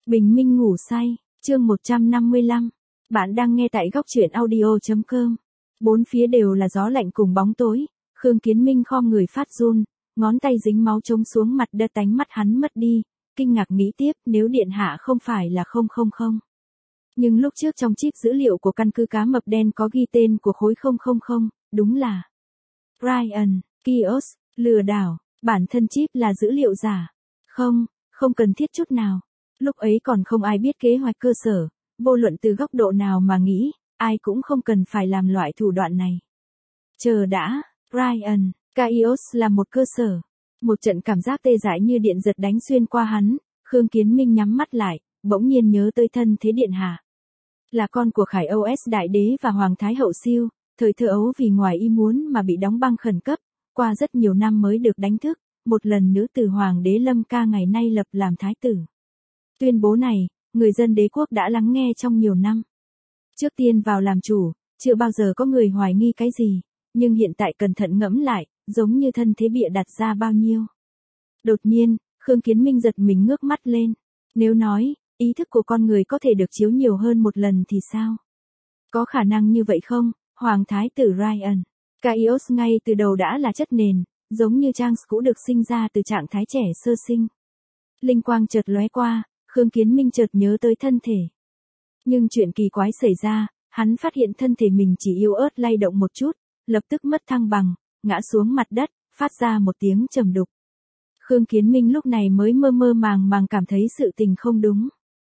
Bình minh ngủ say, chương 155. Bạn đang nghe tại góc truyện audio.com. Bốn phía đều là gió lạnh cùng bóng tối, Khương Kiến Minh khom người phát run, ngón tay dính máu trống xuống mặt đất, tánh mắt hắn mất đi, kinh ngạc nghĩ tiếp nếu điện hạ không phải là 000. Nhưng lúc trước trong chip dữ liệu của căn cứ cá mập đen có ghi tên của khối 000, đúng là Brian Kios, lừa đảo, bản thân chip là dữ liệu giả. Không cần thiết chút nào. Lúc ấy còn không ai biết kế hoạch cơ sở, vô luận từ góc độ nào mà nghĩ, ai cũng không cần phải làm loại thủ đoạn này. Chờ đã, Brian Kios là một cơ sở. Một trận cảm giác tê dại như điện giật đánh xuyên qua hắn, Khương Kiến Minh nhắm mắt lại, bỗng nhiên nhớ tới thân thế điện hạ. Là con của Khải OS Đại Đế và Hoàng Thái Hậu Siêu, thời thơ ấu vì ngoài ý muốn mà bị đóng băng khẩn cấp, qua rất nhiều năm mới được đánh thức, một lần nữ tử Hoàng đế Lâm Ca ngày nay lập làm thái tử. Tuyên bố này, người dân đế quốc đã lắng nghe trong nhiều năm. Trước tiên vào làm chủ, chưa bao giờ có người hoài nghi cái gì, nhưng hiện tại cẩn thận ngẫm lại, giống như thân thế bịa đặt ra bao nhiêu. Đột nhiên, Khương Kiến Minh giật mình ngước mắt lên. Nếu nói, ý thức của con người có thể được chiếu nhiều hơn một lần thì sao? Có khả năng như vậy không? Hoàng thái tử Ryan Kios ngay từ đầu đã là chất nền, giống như Trang cũ được sinh ra từ trạng thái trẻ sơ sinh. Linh quang chợt lóe qua, Khương Kiến Minh chợt nhớ tới thân thể. Nhưng chuyện kỳ quái xảy ra, hắn phát hiện thân thể mình chỉ yếu ớt lay động một chút, lập tức mất thăng bằng, ngã xuống mặt đất, phát ra một tiếng trầm đục. Khương Kiến Minh lúc này mới mơ mơ màng cảm thấy sự tình không đúng.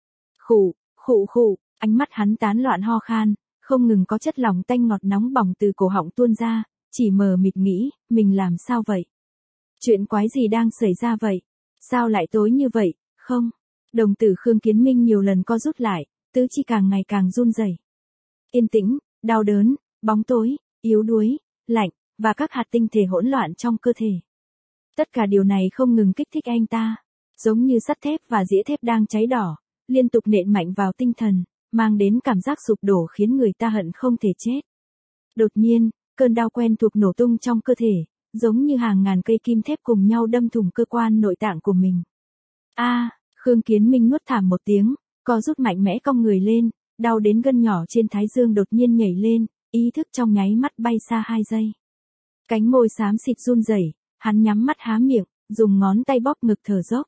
Khụ, ánh mắt hắn tán loạn ho khan, không ngừng có chất lỏng tanh ngọt nóng bỏng từ cổ họng tuôn ra, chỉ mờ mịt nghĩ, mình làm sao vậy? Chuyện quái gì đang xảy ra vậy? Sao lại tối như vậy? Không. Đồng tử Khương Kiến Minh nhiều lần co rút lại, tứ chi càng ngày càng run rẩy. Yên tĩnh, đau đớn, bóng tối, yếu đuối, lạnh, và các hạt tinh thể hỗn loạn trong cơ thể. Tất cả điều này không ngừng kích thích anh ta, giống như sắt thép và dĩa thép đang cháy đỏ, liên tục nện mạnh vào tinh thần, mang đến cảm giác sụp đổ khiến người ta hận không thể chết. Đột nhiên, cơn đau quen thuộc nổ tung trong cơ thể, giống như hàng ngàn cây kim thép cùng nhau đâm thủng cơ quan nội tạng của mình. Khương Kiến Minh nuốt thảm một tiếng, co rút mạnh mẽ cong người lên, đau đến gân nhỏ trên thái dương đột nhiên nhảy lên, ý thức trong nháy mắt bay xa 2 giây. Cánh môi xám xịt run rẩy, hắn nhắm mắt há miệng, dùng ngón tay bóp ngực thở dốc.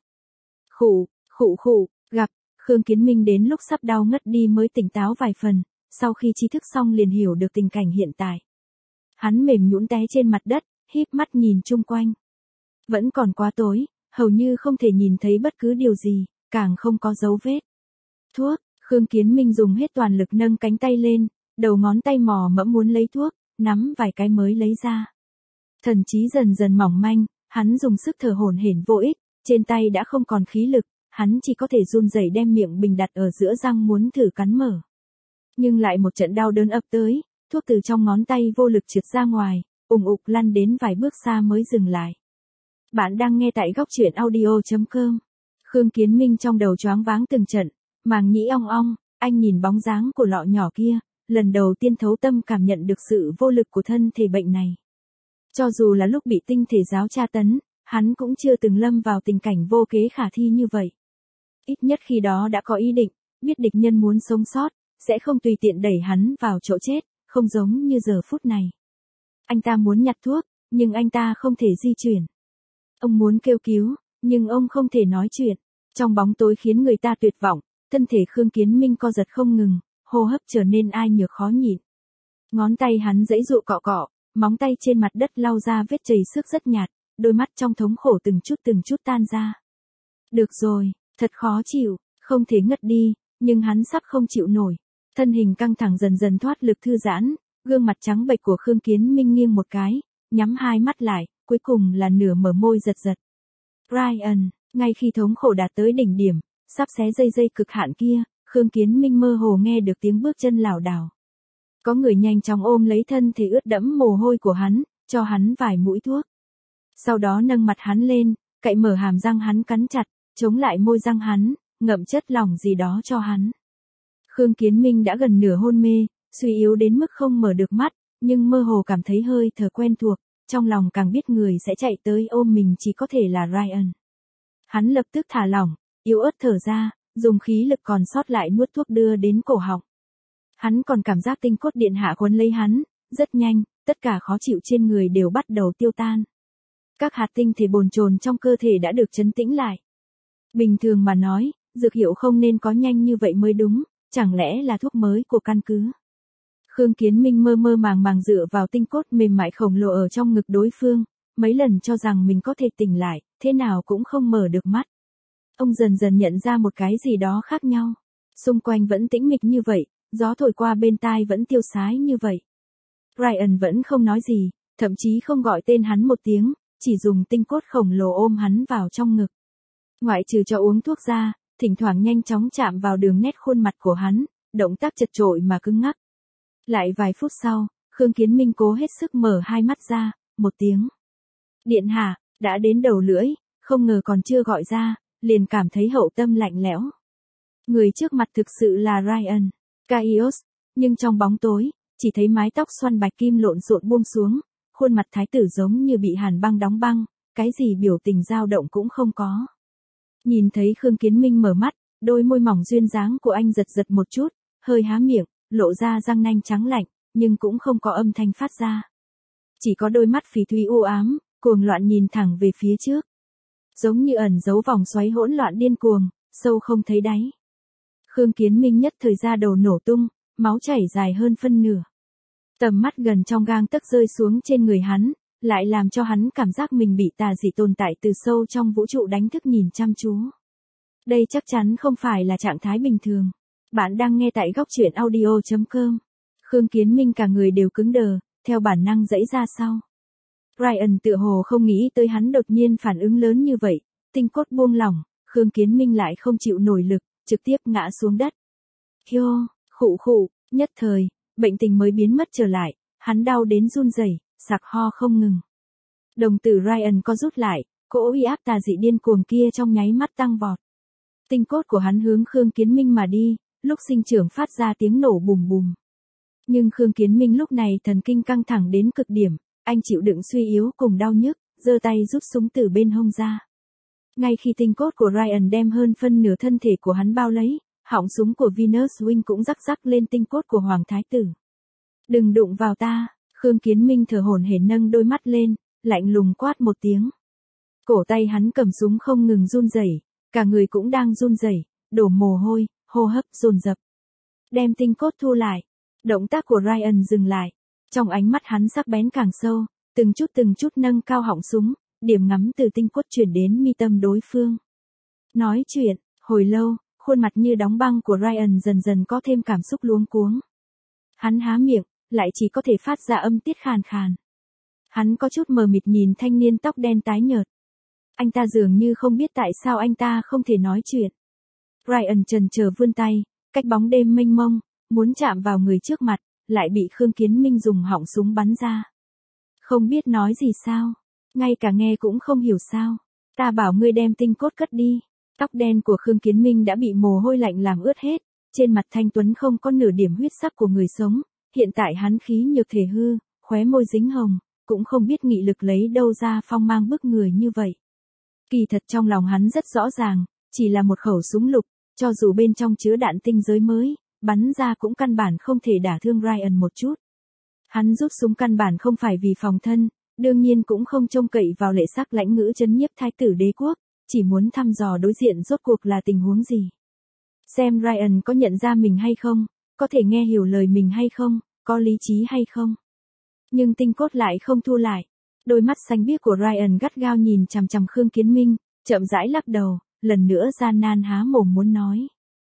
Khụ, gặp, Khương Kiến Minh đến lúc sắp đau ngất đi mới tỉnh táo vài phần, sau khi trí thức xong liền hiểu được tình cảnh hiện tại. Hắn mềm nhũn té trên mặt đất, híp mắt nhìn chung quanh. Vẫn còn quá tối, hầu như không thể nhìn thấy bất cứ điều gì, càng không có dấu vết. Thuốc, Khương Kiến Minh dùng hết toàn lực nâng cánh tay lên, đầu ngón tay mò mẫm muốn lấy thuốc, nắm vài cái mới lấy ra. Thần trí dần dần mỏng manh, hắn dùng sức thở hổn hển vô ích, trên tay đã không còn khí lực, hắn chỉ có thể run rẩy đem miệng bình đặt ở giữa răng muốn thử cắn mở. Nhưng lại một trận đau đớn ập tới, thuốc từ trong ngón tay vô lực trượt ra ngoài, ùng ục lăn đến vài bước xa mới dừng lại. Bạn đang nghe tại góc truyện audio.com. Khương Kiến Minh trong đầu choáng váng từng trận, màng nhĩ ong ong, anh nhìn bóng dáng của lọ nhỏ kia, lần đầu tiên thấu tâm cảm nhận được sự vô lực của thân thể bệnh này. Cho dù là lúc bị tinh thể giáo tra tấn, hắn cũng chưa từng lâm vào tình cảnh vô kế khả thi như vậy. Ít nhất khi đó đã có ý định, biết địch nhân muốn sống sót, sẽ không tùy tiện đẩy hắn vào chỗ chết, không giống như giờ phút này. Anh ta muốn nhặt thuốc, nhưng anh ta không thể di chuyển. Ông muốn kêu cứu, nhưng ông không thể nói chuyện. Trong bóng tối khiến người ta tuyệt vọng, thân thể Khương Kiến Minh co giật không ngừng, hô hấp trở nên ai nhược khó nhịn. Ngón tay hắn giãy giụa cọ, móng tay trên mặt đất lau ra vết chảy xước rất nhạt, đôi mắt trong thống khổ từng chút tan ra. Được rồi, thật khó chịu, không thể ngất đi, nhưng hắn sắp không chịu nổi. Thân hình căng thẳng dần dần thoát lực thư giãn, gương mặt trắng bệch của Khương Kiến Minh nghiêng một cái, nhắm hai mắt lại, cuối cùng là nửa mở môi giật. Brian, ngay khi thống khổ đạt tới đỉnh điểm, sắp xé dây cực hạn kia, Khương Kiến Minh mơ hồ nghe được tiếng bước chân lảo đảo. Có người nhanh chóng ôm lấy thân thể ướt đẫm mồ hôi của hắn, cho hắn vài mũi thuốc. Sau đó nâng mặt hắn lên, cạy mở hàm răng hắn cắn chặt, chống lại môi răng hắn, ngậm chất lỏng gì đó cho hắn. Khương Kiến Minh đã gần nửa hôn mê, suy yếu đến mức không mở được mắt, nhưng mơ hồ cảm thấy hơi thở quen thuộc, trong lòng càng biết người sẽ chạy tới ôm mình chỉ có thể là Ryan. Hắn lập tức thả lỏng, yếu ớt thở ra, dùng khí lực còn sót lại nuốt thuốc đưa đến cổ họng. Hắn còn cảm giác tinh cốt điện hạ quấn lấy hắn, rất nhanh, tất cả khó chịu trên người đều bắt đầu tiêu tan. Các hạt tinh thể bồn chồn trong cơ thể đã được trấn tĩnh lại. Bình thường mà nói, dược hiệu không nên có nhanh như vậy mới đúng, chẳng lẽ là thuốc mới của căn cứ. Khương Kiến Minh mơ mơ màng màng dựa vào tinh cốt mềm mại khổng lồ ở trong ngực đối phương, mấy lần cho rằng mình có thể tỉnh lại, thế nào cũng không mở được mắt. Ông dần dần nhận ra một cái gì đó khác nhau. Xung quanh vẫn tĩnh mịch như vậy, gió thổi qua bên tai vẫn tiêu sái như vậy. Ryan vẫn không nói gì, thậm chí không gọi tên hắn một tiếng, chỉ dùng tinh cốt khổng lồ ôm hắn vào trong ngực. Ngoại trừ cho uống thuốc ra, thỉnh thoảng nhanh chóng chạm vào đường nét khuôn mặt của hắn, động tác chật chội mà cứng ngắc. Lại vài phút sau, Khương Kiến Minh cố hết sức mở hai mắt ra, một tiếng. Điện hạ, đã đến đầu lưỡi, không ngờ còn chưa gọi ra, liền cảm thấy hậu tâm lạnh lẽo. Người trước mặt thực sự là Ryan Caios, nhưng trong bóng tối, chỉ thấy mái tóc xoăn bạch kim lộn xộn buông xuống, khuôn mặt thái tử giống như bị hàn băng đóng băng, cái gì biểu tình dao động cũng không có. Nhìn thấy Khương Kiến Minh mở mắt, đôi môi mỏng duyên dáng của anh giật giật một chút, hơi há miệng, lộ ra răng nanh trắng lạnh, nhưng cũng không có âm thanh phát ra. Chỉ có đôi mắt phỉ thúy u ám, cuồng loạn nhìn thẳng về phía trước. Giống như ẩn giấu vòng xoáy hỗn loạn điên cuồng, sâu không thấy đáy. Khương Kiến Minh nhất thời ra đầu nổ tung, máu chảy dài hơn phân nửa. Tầm mắt gần trong gang tấc rơi xuống trên người hắn, lại làm cho hắn cảm giác mình bị tà dị tồn tại từ sâu trong vũ trụ đánh thức nhìn chăm chú. Đây chắc chắn không phải là trạng thái bình thường. Bạn đang nghe tại góc truyện audio.com. Khương Kiến Minh cả người đều cứng đờ, theo bản năng giãy ra sau. Ryan tựa hồ không nghĩ tới hắn đột nhiên phản ứng lớn như vậy, tinh cốt buông lỏng, Khương Kiến Minh lại không chịu nổi lực, trực tiếp ngã xuống đất. Hiô, khụ khụ, nhất thời, bệnh tình mới biến mất trở lại, hắn đau đến run rẩy, sặc ho không ngừng. Đồng tử Ryan co rút lại, cỗ uy áp tà dị điên cuồng kia trong nháy mắt tăng vọt. Tinh cốt của hắn hướng Khương Kiến Minh mà đi, lúc sinh trưởng phát ra tiếng nổ bùm bùm. Nhưng Khương Kiến Minh lúc này thần kinh căng thẳng đến cực điểm, anh chịu đựng suy yếu cùng đau nhức, giơ tay rút súng từ bên hông ra. Ngay khi tinh cốt của Ryan đem hơn phân nửa thân thể của hắn bao lấy, họng súng của Venus Wing cũng rắc rắc lên tinh cốt của Hoàng Thái Tử. Đừng đụng vào ta, Khương Kiến Minh thở hổn hển nâng đôi mắt lên, lạnh lùng quát một tiếng. Cổ tay hắn cầm súng không ngừng run rẩy, cả người cũng đang run rẩy, đổ mồ hôi, hô hấp dồn dập. Đem tinh cốt thu lại. Động tác của Ryan dừng lại. Trong ánh mắt hắn sắc bén càng sâu, từng chút nâng cao họng súng, điểm ngắm từ tinh cốt chuyển đến mi tâm đối phương. Nói chuyện, hồi lâu, khuôn mặt như đóng băng của Ryan dần dần có thêm cảm xúc luống cuống. Hắn há miệng, lại chỉ có thể phát ra âm tiết khàn khàn. Hắn có chút mờ mịt nhìn thanh niên tóc đen tái nhợt. Anh ta dường như không biết tại sao anh ta không thể nói chuyện. Ryan chần chờ vươn tay, cách bóng đêm mênh mông, muốn chạm vào người trước mặt, lại bị Khương Kiến Minh dùng họng súng bắn ra. Không biết nói gì sao, ngay cả nghe cũng không hiểu sao. Ta bảo ngươi đem tinh cốt cất đi. Tóc đen của Khương Kiến Minh đã bị mồ hôi lạnh làm ướt hết, trên mặt thanh tuấn không có nửa điểm huyết sắc của người sống, hiện tại hắn khí nhược thể hư, khóe môi dính hồng, cũng không biết nghị lực lấy đâu ra phong mang bức người như vậy. Kỳ thật trong lòng hắn rất rõ ràng, chỉ là một khẩu súng lục, cho dù bên trong chứa đạn tinh giới mới, bắn ra cũng căn bản không thể đả thương Ryan một chút. Hắn rút súng căn bản không phải vì phòng thân, đương nhiên cũng không trông cậy vào lệ sắc lãnh ngữ trấn nhiếp thái tử đế quốc, chỉ muốn thăm dò đối diện rốt cuộc là tình huống gì. Xem Ryan có nhận ra mình hay không, có thể nghe hiểu lời mình hay không, có lý trí hay không. Nhưng tinh cốt lại không thu lại. Đôi mắt xanh biếc của Ryan gắt gao nhìn chằm chằm Khương Kiến Minh, chậm rãi lắc đầu, lần nữa gian nan há mồm muốn nói.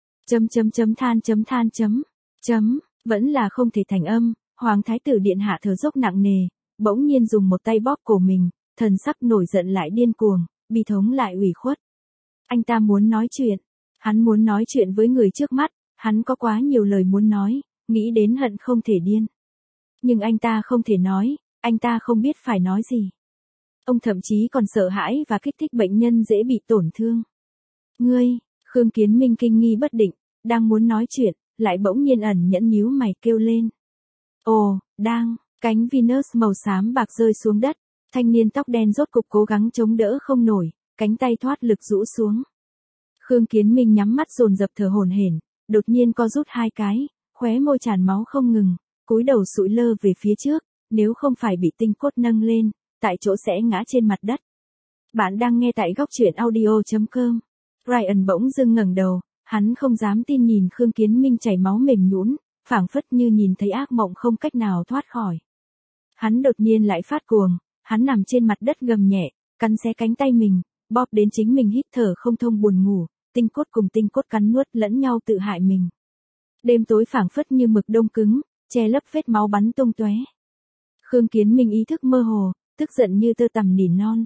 Vẫn là không thể thành âm, Hoàng Thái Tử Điện Hạ thở dốc nặng nề, bỗng nhiên dùng một tay bóp cổ mình, thần sắc nổi giận lại điên cuồng, bi thống lại ủy khuất. Anh ta muốn nói chuyện, hắn muốn nói chuyện với người trước mắt, hắn có quá nhiều lời muốn nói, nghĩ đến hận không thể điên. Nhưng anh ta không thể nói, anh ta không biết phải nói gì. Ông thậm chí còn sợ hãi và kích thích bệnh nhân dễ bị tổn thương. Ngươi, Khương Kiến Minh kinh nghi bất định, đang muốn nói chuyện, lại bỗng nhiên ẩn nhẫn nhíu mày kêu lên. Ồ, cánh Venus màu xám bạc rơi xuống đất, thanh niên tóc đen rốt cục cố gắng chống đỡ không nổi, cánh tay thoát lực rũ xuống. Khương Kiến Minh nhắm mắt dồn dập thở hổn hển, đột nhiên co rút hai cái, khóe môi tràn máu không ngừng, cúi đầu sụi lơ về phía trước, nếu không phải bị tinh cốt nâng lên, tại chỗ sẽ ngã trên mặt đất. Bạn đang nghe tại góc truyện audio.com. Ryan bỗng dưng ngẩng đầu, hắn không dám tin nhìn Khương Kiến Minh chảy máu mềm nhũn, phảng phất như nhìn thấy ác mộng không cách nào thoát khỏi. Hắn đột nhiên lại phát cuồng, hắn nằm trên mặt đất gầm nhẹ, cắn xé cánh tay mình, bóp đến chính mình hít thở không thông buồn ngủ, tinh cốt cùng tinh cốt cắn nuốt lẫn nhau tự hại mình. Đêm tối phảng phất như mực đông cứng, che lấp vết máu bắn tung tóe. Khương Kiến Minh ý thức mơ hồ, tức giận như tơ tằm nỉ non.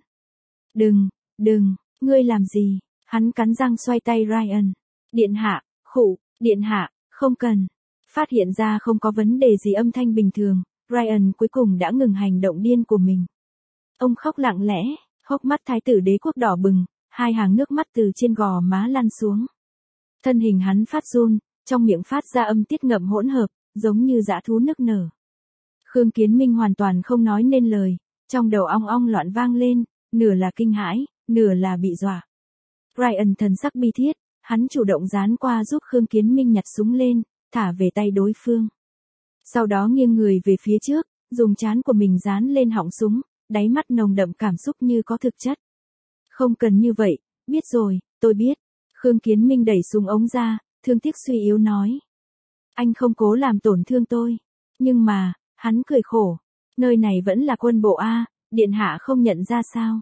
Đừng, ngươi làm gì? Hắn cắn răng xoay tay Ryan. Điện hạ, điện hạ, không cần. Phát hiện ra không có vấn đề gì âm thanh bình thường, Ryan cuối cùng đã ngừng hành động điên của mình. Ông khóc lặng lẽ, hốc mắt thái tử đế quốc đỏ bừng, hai hàng nước mắt từ trên gò má lăn xuống. Thân hình hắn phát run, trong miệng phát ra âm tiết ngậm hỗn hợp, giống như dã thú nức nở. Khương Kiến Minh hoàn toàn không nói nên lời, trong đầu ong ong loạn vang lên, nửa là kinh hãi, nửa là bị dọa. Ryan thần sắc bi thiết, hắn chủ động dán qua giúp Khương Kiến Minh nhặt súng lên, thả về tay đối phương. Sau đó nghiêng người về phía trước, dùng trán của mình dán lên họng súng, đáy mắt nồng đậm cảm xúc như có thực chất. Không cần như vậy, biết rồi, tôi biết. Khương Kiến Minh đẩy súng ống ra, thương tiếc suy yếu nói. Anh không cố làm tổn thương tôi. Nhưng mà, hắn cười khổ. Nơi này vẫn là quân bộ A, điện hạ không nhận ra sao.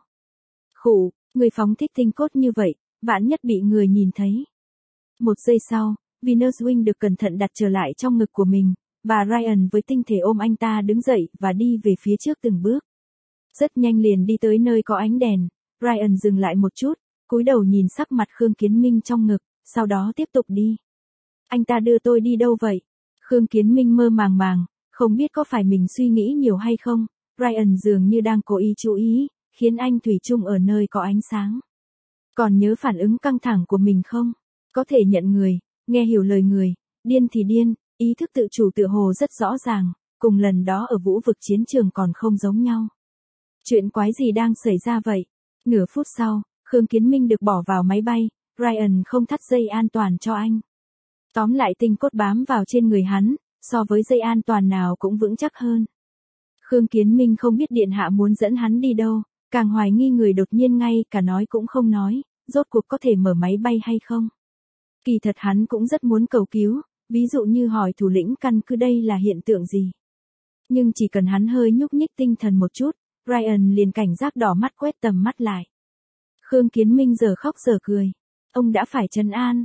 Người phóng thích tinh cốt như vậy, vạn nhất bị người nhìn thấy. Một giây sau, Venus Wing được cẩn thận đặt trở lại trong ngực của mình, và Ryan với tinh thể ôm anh ta đứng dậy và đi về phía trước từng bước. Rất nhanh liền đi tới nơi có ánh đèn, Ryan dừng lại một chút, cúi đầu nhìn sắc mặt Khương Kiến Minh trong ngực, sau đó tiếp tục đi. Anh ta đưa tôi đi đâu vậy? Khương Kiến Minh mơ màng, không biết có phải mình suy nghĩ nhiều hay không, Ryan dường như đang cố ý chú ý, khiến anh thủy chung ở nơi có ánh sáng. Còn nhớ phản ứng căng thẳng của mình không? Có thể nhận người, nghe hiểu lời người, điên thì điên, ý thức tự chủ tựa hồ rất rõ ràng, cùng lần đó ở vũ vực chiến trường còn không giống nhau. Chuyện quái gì đang xảy ra vậy? Nửa phút sau, Khương Kiến Minh được bỏ vào máy bay, Ryan không thắt dây an toàn cho anh. Tóm lại tinh cốt bám vào trên người hắn, so với dây an toàn nào cũng vững chắc hơn. Khương Kiến Minh không biết điện hạ muốn dẫn hắn đi đâu, càng hoài nghi người đột nhiên ngay cả nói cũng không nói, rốt cuộc có thể mở máy bay hay không. Kỳ thật hắn cũng rất muốn cầu cứu, ví dụ như hỏi thủ lĩnh căn cứ đây là hiện tượng gì. Nhưng chỉ cần hắn hơi nhúc nhích tinh thần một chút, Ryan liền cảnh giác đỏ mắt quét tầm mắt lại. Khương Kiến Minh giờ khóc giờ cười. Ông đã phải trấn an.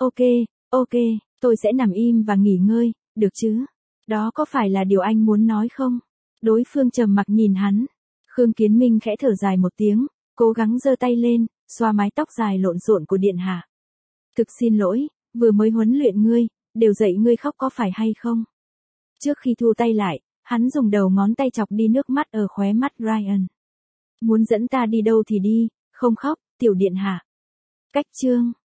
Ok, tôi sẽ nằm im và nghỉ ngơi, được chứ? Đó có phải là điều anh muốn nói không? Đối phương trầm mặc nhìn hắn. Khương Kiến Minh khẽ thở dài một tiếng, cố gắng giơ tay lên, xoa mái tóc dài lộn xộn của điện hạ. Thực xin lỗi, vừa mới huấn luyện ngươi, đều dạy ngươi khóc có phải hay không? Trước khi thu tay lại, hắn dùng đầu ngón tay chọc đi nước mắt ở khóe mắt Ryan. Muốn dẫn ta đi đâu thì đi, không khóc, tiểu điện hạ. Cách chương